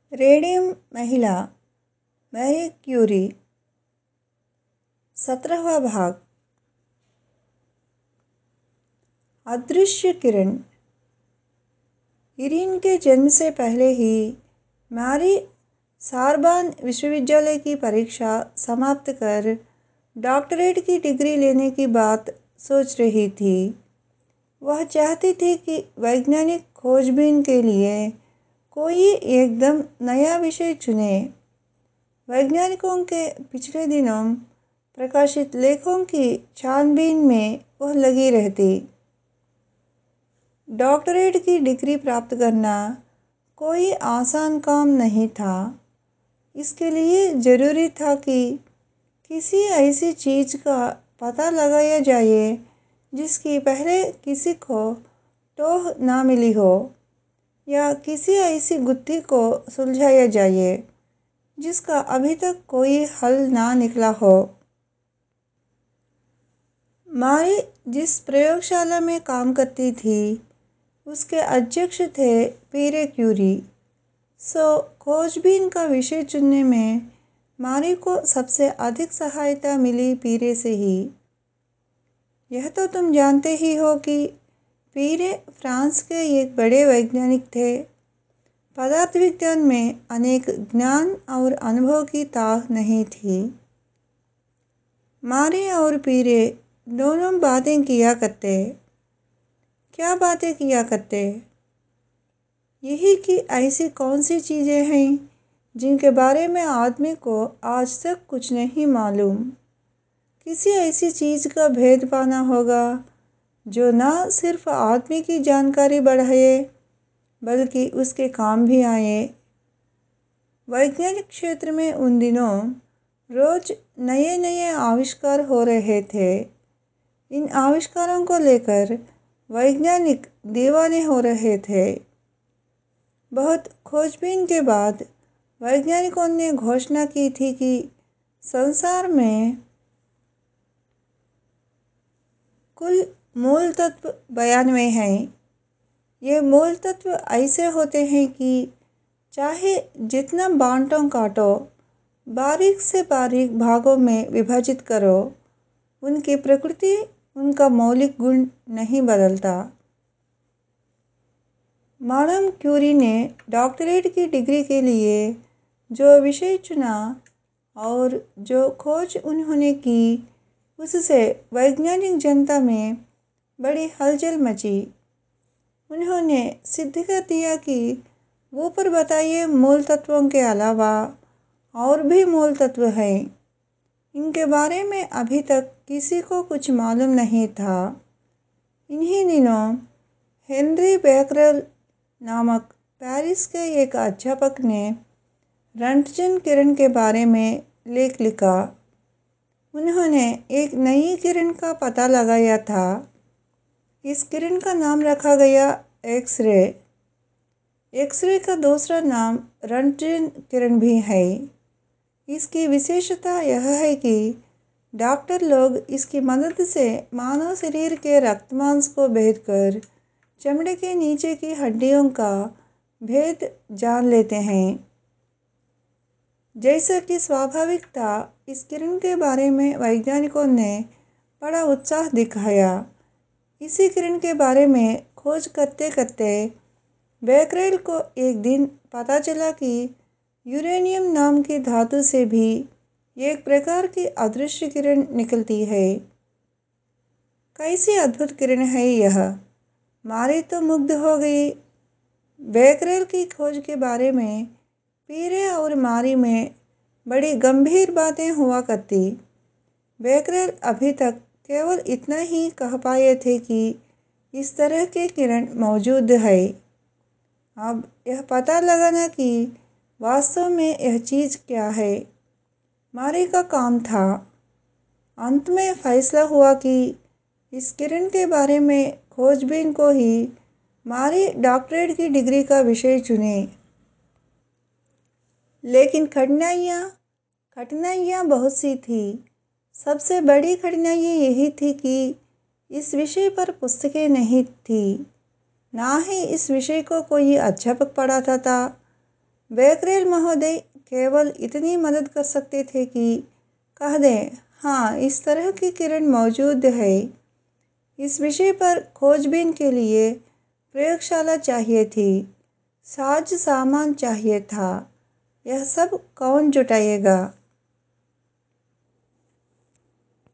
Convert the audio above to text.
Radium महिला Marie Curie. 17वां भाग। अदृश्य किरण। इरीन के जन्म से पहले ही मैरी सारबान विश्वविद्यालय की परीक्षा समाप्त कर डॉक्टरेट की डिग्री लेने की बात सोच रही थी। वह चाहती थी कि वैज्ञानिक खोजबीन के लिए कोई एकदम नया विषय चुने। वैज्ञानिकों के पिछले दिनों प्रकाशित लेखों की छानबीन में वह लगी रहती। डॉक्टरेट की डिग्री प्राप्त करना कोई आसान काम नहीं था। इसके लिए ज़रूरी था कि किसी ऐसी चीज़ का पता लगाया जाए जिसकी पहले किसी को टोह ना मिली हो, या किसी ऐसी गुत्थी को सुलझाया जाए जिसका अभी तक कोई हल ना निकला हो। मैरी जिस प्रयोगशाला में काम करती थी उसके अध्यक्ष थे पीरे क्यूरी। खोजबीन का विषय चुनने में मैरी को सबसे अधिक सहायता मिली पीरे से ही। यह तो तुम जानते ही हो कि पीरे फ्रांस के एक बड़े वैज्ञानिक थे। पदार्थ विज्ञान में अनेक ज्ञान और अनुभव की ताह नहीं थी। मैरी और पीरे दोनों बातें किया करते। क्या बातें किया करते? यही कि ऐसी कौन सी चीज़ें हैं जिनके बारे में आदमी को आज तक कुछ नहीं मालूम। किसी ऐसी चीज़ का भेद पाना होगा जो न सिर्फ आदमी की जानकारी बढ़ाए बल्कि उसके काम भी आए। वैज्ञानिक क्षेत्र में उन दिनों रोज नए नए आविष्कार हो रहे थे। इन आविष्कारों को लेकर वैज्ञानिक दीवाने हो रहे थे। बहुत खोजबीन के बाद वैज्ञानिकों ने घोषणा की थी कि संसार में कुल मूल तत्व 92 हैं। ये मूल तत्व ऐसे होते हैं कि चाहे जितना बांटो काटो, बारीक से बारीक भागों में विभाजित करो, उनकी प्रकृति, उनका मौलिक गुण नहीं बदलता। मैडम क्यूरी ने डॉक्टरेट की डिग्री के लिए जो विषय चुना और जो खोज उन्होंने की, उससे वैज्ञानिक जनता में बड़ी हलचल मची। उन्होंने सिद्ध कर दिया कि ऊपर बताए मूल तत्वों के अलावा और भी मूल तत्व हैं। इनके बारे में अभी तक किसी को कुछ मालूम नहीं था। इन्हीं दिनों हेनरी बेकरेल नामक पेरिस के एक अध्यापक ने रंटजन किरण के बारे में लेख लिखा। उन्होंने एक नई किरण का पता लगाया था। इस किरण का नाम रखा गया एक्स-रे। एक्स-रे का दूसरा नाम रंटजन किरण भी है। इसकी विशेषता यह है कि डॉक्टर लोग इसकी मदद से मानव शरीर के रक्त मांस को भेद कर चमड़े के नीचे की हड्डियों का भेद जान लेते हैं। जैसा कि स्वाभाविक था, इस किरण के बारे में वैज्ञानिकों ने बड़ा उत्साह दिखाया। इसी किरण के बारे में खोज करते करते बेकरेल को एक दिन पता चला कि यूरेनियम नाम की धातु से भी एक प्रकार की अदृश्य किरण निकलती है। कैसी अद्भुत किरण है यह! मैरी तो मुग्ध हो गई। बेकरेल की खोज के बारे में पीरे और मैरी में बड़ी गंभीर बातें हुआ करती। बेकरेल अभी तक केवल इतना ही कह पाए थे कि इस तरह की किरण मौजूद है। अब यह पता लगाना कि वास्तव में यह चीज़ क्या है, मैरी का काम था। अंत में फैसला हुआ कि इस किरण के बारे में खोजबीन को ही मैरी डॉक्टरेट की डिग्री का विषय चुने। लेकिन कठिनाइयाँ बहुत सी थी। सबसे बड़ी कठिनाई यही थी कि इस विषय पर पुस्तकें नहीं थी, ना ही इस विषय को कोई अध्यापक पढ़ाता था। बेकरेल महोदय केवल इतनी मदद कर सकते थे कि कह दें, हाँ, इस तरह की किरण मौजूद है। इस विषय पर खोजबीन के लिए प्रयोगशाला चाहिए थी, साज सामान चाहिए था। यह सब कौन जुटाएगा?